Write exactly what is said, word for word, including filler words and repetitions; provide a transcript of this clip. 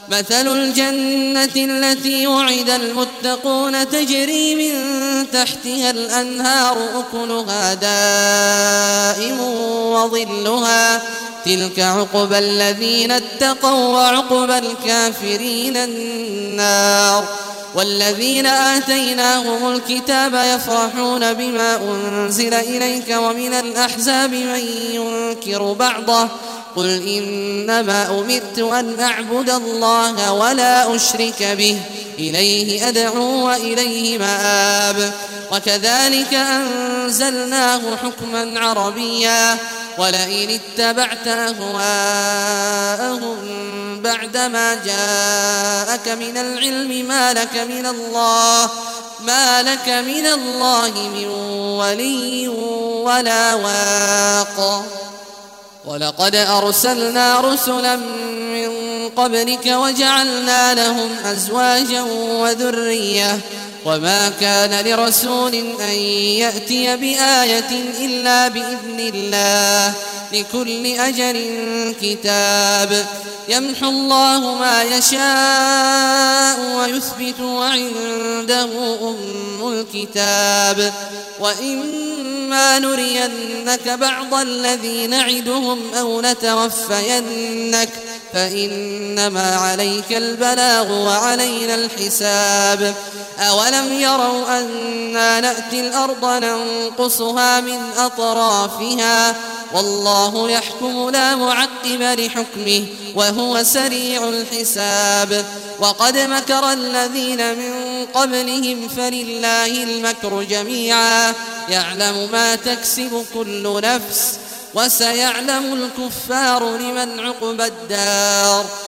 مثل الجنة التي وعد المتقون تجري من تحتها الأنهار أكلها دائم وظلها تلك عقبى الذين اتقوا وعقبى الكافرين النار. والذين آتيناهم الكتاب يفرحون بما أنزل إليك ومن الأحزاب من ينكر بعضه قل إنما أمرت أن أعبد الله ولا أشرك به إليه أدعو وإليه مآب. وكذلك أنزلناه حكما عربيا ولئن اتبعت أهواءهم بعدما جاءك من العلم ما لك من الله ما لك من الله من ولي ولا واق. ولقد أرسلنا رسلا من قبلك وجعلنا لهم أزواجا وذرية وما كان لرسول أن يأتي بآية إلا بإذن الله لكل أجل كتاب يمحو الله ما يشاء ويثبت وعنده أم الكتاب. وإما نرينك بعض الذي نعدهم أو نتوفينك فإنما عليك البلاغ وعلينا الحساب. أولم يروا أنا نأتي الأرض ننقصها من أطرافها والله يحكم لا معقب لحكمه وهو سريع الحساب. وقد مكر الذين من قبلهم فلله المكر جميعا يعلم ما تكسب كل نفس وسيعلم الكفار لمن عقبى الدار.